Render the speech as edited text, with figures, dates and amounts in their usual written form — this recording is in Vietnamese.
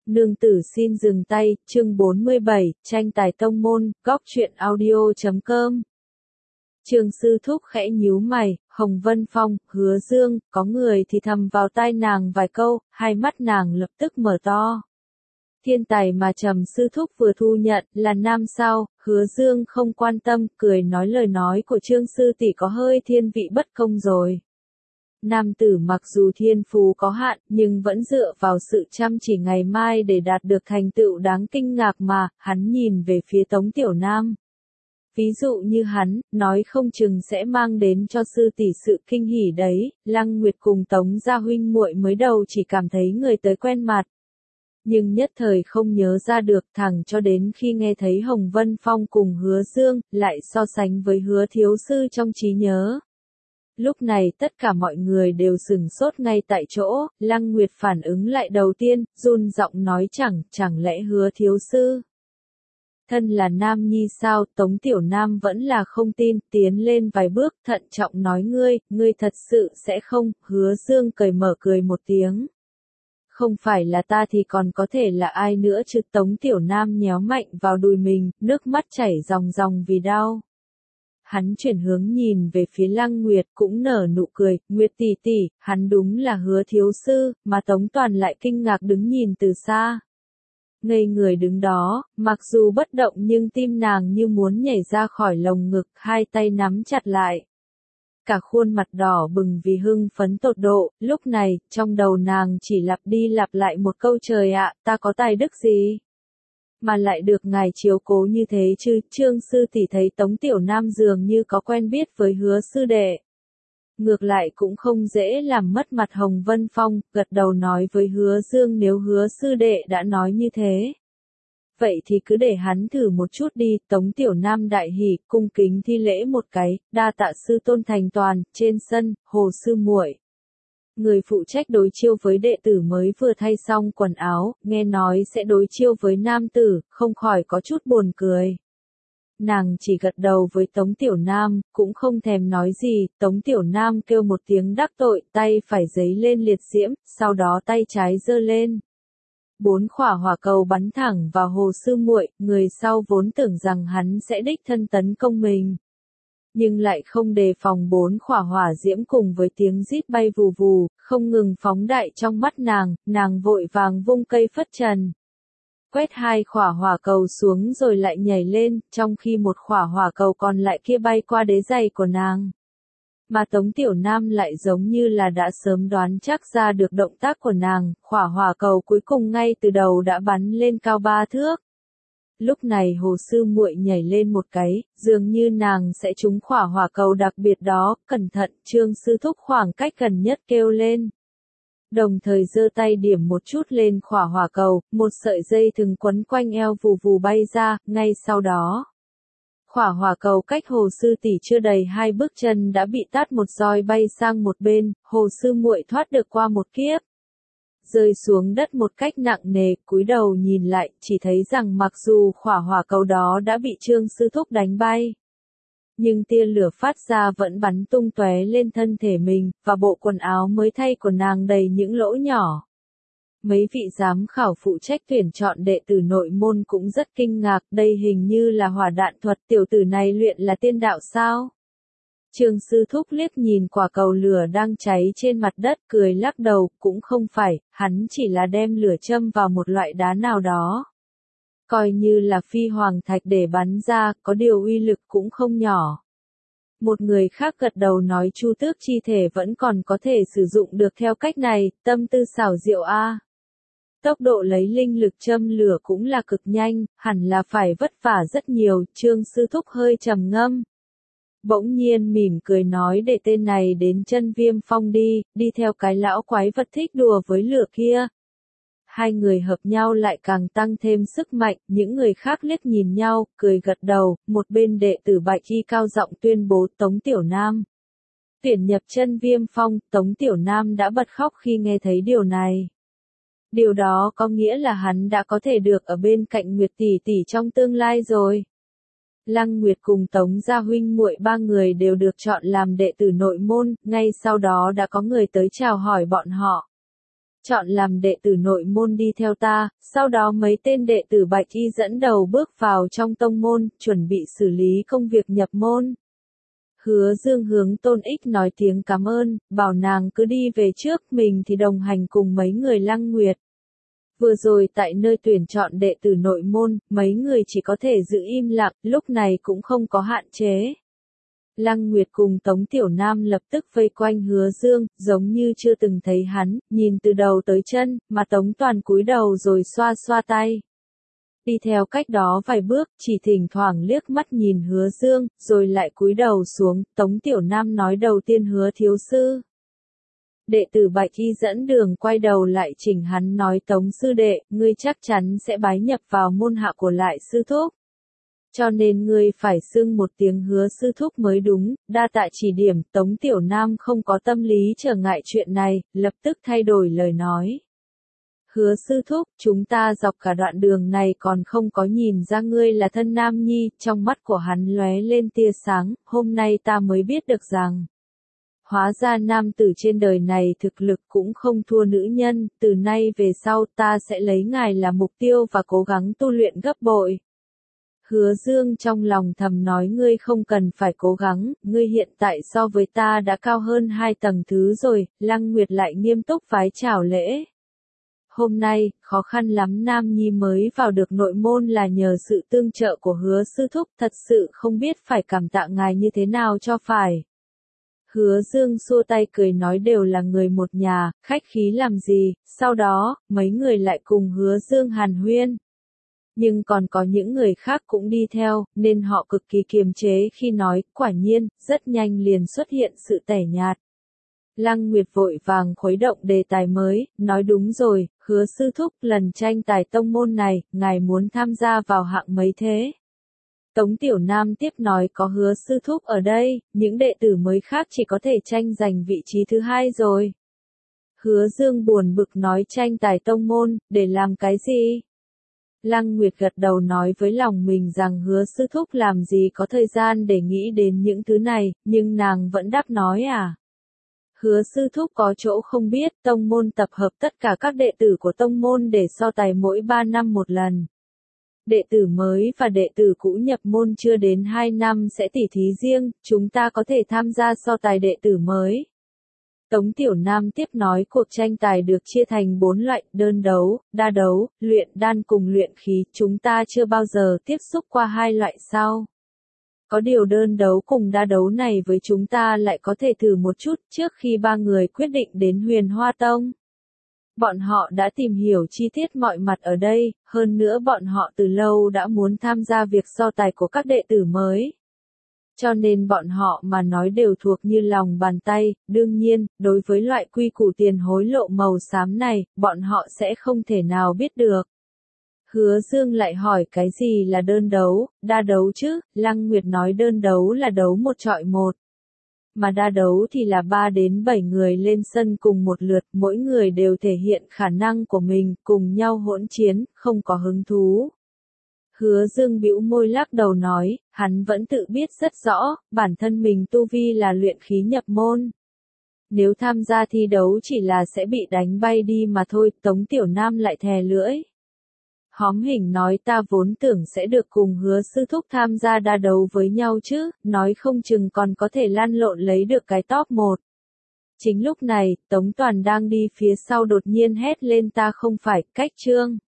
Nương tử xin dừng tay, chương 47, tranh tài tông môn, góc truyện audio.com. Trương Sư Thúc khẽ nhíu mày, Hồng Vân Phong, Hứa Dương, có người thì thầm vào tai nàng vài câu, hai mắt nàng lập tức mở to. Thiên tài mà Trầm Sư Thúc vừa thu nhận là nam sao, Hứa Dương không quan tâm, cười nói lời nói của Trương Sư tỷ có hơi thiên vị bất công rồi. Nam tử mặc dù thiên phú có hạn, nhưng vẫn dựa vào sự chăm chỉ ngày mai để đạt được thành tựu đáng kinh ngạc mà, hắn nhìn về phía Tống Tiểu Nam. Ví dụ như hắn, nói không chừng sẽ mang đến cho sư tỷ sự kinh hỉ đấy, Lăng Nguyệt cùng Tống gia huynh muội mới đầu chỉ cảm thấy người tới quen mặt. Nhưng nhất thời không nhớ ra được thẳng cho đến khi nghe thấy Hồng Vân Phong cùng Hứa Dương, lại so sánh với Hứa thiếu sư trong trí nhớ. Lúc này tất cả mọi người đều sửng sốt ngay tại chỗ, Lăng Nguyệt phản ứng lại đầu tiên, run giọng nói chẳng lẽ Hứa thiếu sư. Thân là nam nhi sao, Tống Tiểu Nam vẫn là không tin, tiến lên vài bước, thận trọng nói ngươi thật sự sẽ không, Hứa Dương cởi mở cười một tiếng. Không phải là ta thì còn có thể là ai nữa chứ, Tống Tiểu Nam nhéo mạnh vào đùi mình, nước mắt chảy ròng ròng vì đau. Hắn chuyển hướng nhìn về phía Lăng Nguyệt cũng nở nụ cười, Nguyệt tỷ tỷ, hắn đúng là Hứa thiếu sư, mà Tống Toàn lại kinh ngạc đứng nhìn từ xa. Ngây người đứng đó, mặc dù bất động nhưng tim nàng như muốn nhảy ra khỏi lồng ngực, hai tay nắm chặt lại. Cả khuôn mặt đỏ bừng vì hưng phấn tột độ, lúc này, trong đầu nàng chỉ lặp đi lặp lại một câu trời ạ, ta có tài đức gì? Mà lại được ngài chiếu cố như thế chứ, Trương sư tỷ thấy Tống Tiểu Nam dường như có quen biết với Hứa sư đệ. Ngược lại cũng không dễ làm mất mặt Hồng Vân Phong, gật đầu nói với Hứa Dương nếu Hứa sư đệ đã nói như thế. Vậy thì cứ để hắn thử một chút đi, Tống Tiểu Nam đại hỉ, cung kính thi lễ một cái, đa tạ sư tôn thành toàn, trên sân, Hồ sư muội. Người phụ trách đối chiêu với đệ tử mới vừa thay xong quần áo, nghe nói sẽ đối chiêu với nam tử, không khỏi có chút buồn cười. Nàng chỉ gật đầu với Tống Tiểu Nam, cũng không thèm nói gì, Tống Tiểu Nam kêu một tiếng đắc tội, tay phải giấy lên liệt diễm, sau đó tay trái giơ lên. 4 quả hỏa cầu bắn thẳng vào Hồ sư muội, người sau vốn tưởng rằng hắn sẽ đích thân tấn công mình. Nhưng lại không đề phòng 4 quả hỏa diễm cùng với tiếng rít bay vù vù, không ngừng phóng đại trong mắt nàng vội vàng vung cây phất trần. Quét 2 quả hỏa cầu xuống rồi lại nhảy lên, trong khi một quả hỏa cầu còn lại kia bay qua đế giày của nàng. Mà Tống Tiểu Nam lại giống như là đã sớm đoán chắc ra được động tác của nàng, quả hỏa cầu cuối cùng ngay từ đầu đã bắn lên cao 3 thước. Lúc này Hồ sư muội nhảy lên một cái, dường như nàng sẽ trúng quả hỏa cầu đặc biệt đó, cẩn thận, Trương sư thúc khoảng cách gần nhất kêu lên. Đồng thời giơ tay điểm một chút lên quả hỏa cầu, một sợi dây thừng quấn quanh eo vù vù bay ra, ngay sau đó. Quả hỏa cầu cách Hồ sư tỷ chưa đầy 2 bước chân đã bị tát một roi bay sang một bên, Hồ sư muội thoát được qua một kiếp. Rơi xuống đất một cách nặng nề, cúi đầu nhìn lại, chỉ thấy rằng mặc dù quả hỏa cầu đó đã bị Trương sư thúc đánh bay. Nhưng tia lửa phát ra vẫn bắn tung tóe lên thân thể mình, và bộ quần áo mới thay của nàng đầy những lỗ nhỏ. Mấy vị giám khảo phụ trách tuyển chọn đệ tử nội môn cũng rất kinh ngạc, đây hình như là hỏa đạn thuật, tiểu tử này luyện là tiên đạo sao? Trương sư thúc liếc nhìn quả cầu lửa đang cháy trên mặt đất, cười lắc đầu, cũng không phải, hắn chỉ là đem lửa châm vào một loại đá nào đó. Coi như là phi hoàng thạch để bắn ra, có điều uy lực cũng không nhỏ. Một người khác gật đầu nói Chu Tước chi thể vẫn còn có thể sử dụng được theo cách này, tâm tư xảo diệu a. Tốc độ lấy linh lực châm lửa cũng là cực nhanh, hẳn là phải vất vả rất nhiều, Trương sư thúc hơi trầm ngâm. Bỗng nhiên mỉm cười nói để tên này đến Chân Viêm Phong đi theo cái lão quái vật thích đùa với lửa kia. Hai người hợp nhau lại càng tăng thêm sức mạnh, những người khác liếc nhìn nhau, cười gật đầu, một bên đệ tử Bạch Y cao giọng tuyên bố Tống Tiểu Nam. Tuyển nhập Chân Viêm Phong, Tống Tiểu Nam đã bật khóc khi nghe thấy điều này. Điều đó có nghĩa là hắn đã có thể được ở bên cạnh Nguyệt tỷ tỷ trong tương lai rồi. Lăng Nguyệt cùng Tống gia huynh muội 3 người đều được chọn làm đệ tử nội môn, ngay sau đó đã có người tới chào hỏi bọn họ. chọn làm đệ tử nội môn đi theo ta, sau đó mấy tên đệ tử Bạch Y dẫn đầu bước vào trong tông môn, chuẩn bị xử lý công việc nhập môn. Hứa Dương hướng Tôn Ích nói tiếng cảm ơn, bảo nàng cứ đi về trước, mình thì đồng hành cùng mấy người Lăng Nguyệt. Vừa rồi tại nơi tuyển chọn đệ tử nội môn, mấy người chỉ có thể giữ im lặng, lúc này cũng không có hạn chế. Lăng Nguyệt cùng Tống Tiểu Nam lập tức vây quanh Hứa Dương, giống như chưa từng thấy hắn, nhìn từ đầu tới chân, mà Tống Toàn cúi đầu rồi xoa xoa tay. Đi theo cách đó vài bước, chỉ thỉnh thoảng liếc mắt nhìn Hứa Dương, rồi lại cúi đầu xuống, Tống Tiểu Nam nói đầu tiên Hứa thiếu sư. Đệ tử Bạch Y dẫn đường quay đầu lại chỉnh hắn nói Tống sư đệ, ngươi chắc chắn sẽ bái nhập vào môn hạ của lại sư thúc. Cho nên ngươi phải xưng một tiếng Hứa sư thúc mới đúng, đa tạ chỉ điểm. Tống Tiểu Nam không có tâm lý trở ngại chuyện này, lập tức thay đổi lời nói. Hứa sư thúc, chúng ta dọc cả đoạn đường này còn không có nhìn ra ngươi là thân nam nhi, trong mắt của hắn lóe lên tia sáng, hôm nay ta mới biết được rằng. Hóa ra nam tử trên đời này thực lực cũng không thua nữ nhân, từ nay về sau ta sẽ lấy ngài là mục tiêu và cố gắng tu luyện gấp bội. Hứa Dương trong lòng thầm nói ngươi không cần phải cố gắng, ngươi hiện tại so với ta đã cao hơn 2 tầng thứ rồi. Lăng Nguyệt lại nghiêm túc vái chào lễ. Hôm nay, khó khăn lắm Nam Nhi mới vào được nội môn là nhờ sự tương trợ của Hứa sư thúc, thật sự không biết phải cảm tạ ngài như thế nào cho phải. Hứa Dương xua tay cười nói đều là người một nhà, khách khí làm gì. Sau đó, mấy người lại cùng Hứa Dương hàn huyên. Nhưng còn có những người khác cũng đi theo, nên họ cực kỳ kiềm chế khi nói, quả nhiên, rất nhanh liền xuất hiện sự tẻ nhạt. Lăng Nguyệt vội vàng khuấy động đề tài mới, nói đúng rồi, Hứa sư thúc, lần tranh tài tông môn này, ngài muốn tham gia vào hạng mấy thế? Tống Tiểu Nam tiếp nói có Hứa sư thúc ở đây, những đệ tử mới khác chỉ có thể tranh giành vị trí thứ 2 rồi. Hứa Dương buồn bực nói tranh tài tông môn, để làm cái gì? Lăng Nguyệt gật đầu nói với lòng mình rằng Hứa sư thúc làm gì có thời gian để nghĩ đến những thứ này, nhưng nàng vẫn đáp nói Hứa sư thúc có chỗ không biết, tông môn tập hợp tất cả các đệ tử của tông môn để so tài mỗi 3 năm một lần. Đệ tử mới và đệ tử cũ nhập môn chưa đến 2 năm sẽ tỉ thí riêng, chúng ta có thể tham gia so tài đệ tử mới. Tống Tiểu Nam tiếp nói cuộc tranh tài được chia thành 4 loại, đơn đấu, đa đấu, luyện đan cùng luyện khí, chúng ta chưa bao giờ tiếp xúc qua 2 loại sau. Có điều đơn đấu cùng đa đấu này với chúng ta lại có thể thử một chút trước khi 3 người quyết định đến Huyền Hoa Tông. Bọn họ đã tìm hiểu chi tiết mọi mặt ở đây, hơn nữa bọn họ từ lâu đã muốn tham gia việc so tài của các đệ tử mới. Cho nên bọn họ mà nói đều thuộc như lòng bàn tay, đương nhiên, đối với loại quy củ tiền hối lộ màu xám này, bọn họ sẽ không thể nào biết được. Hứa Dương lại hỏi cái gì là đơn đấu, đa đấu chứ, Lăng Nguyệt nói đơn đấu là đấu 1 chọi 1. Mà đa đấu thì là 3 đến 7 người lên sân cùng một lượt, mỗi người đều thể hiện khả năng của mình, cùng nhau hỗn chiến, không có hứng thú. Hứa Dương bĩu môi lắc đầu nói, hắn vẫn tự biết rất rõ, bản thân mình tu vi là luyện khí nhập môn. Nếu tham gia thi đấu chỉ là sẽ bị đánh bay đi mà thôi. Tống Tiểu Nam lại thè lưỡi. Hóm hình nói ta vốn tưởng sẽ được cùng Hứa sư thúc tham gia đa đấu với nhau chứ, nói không chừng còn có thể lăn lộn lấy được cái top 1. Chính lúc này, Tống Toàn đang đi phía sau đột nhiên hét lên ta không phải, cách Trương.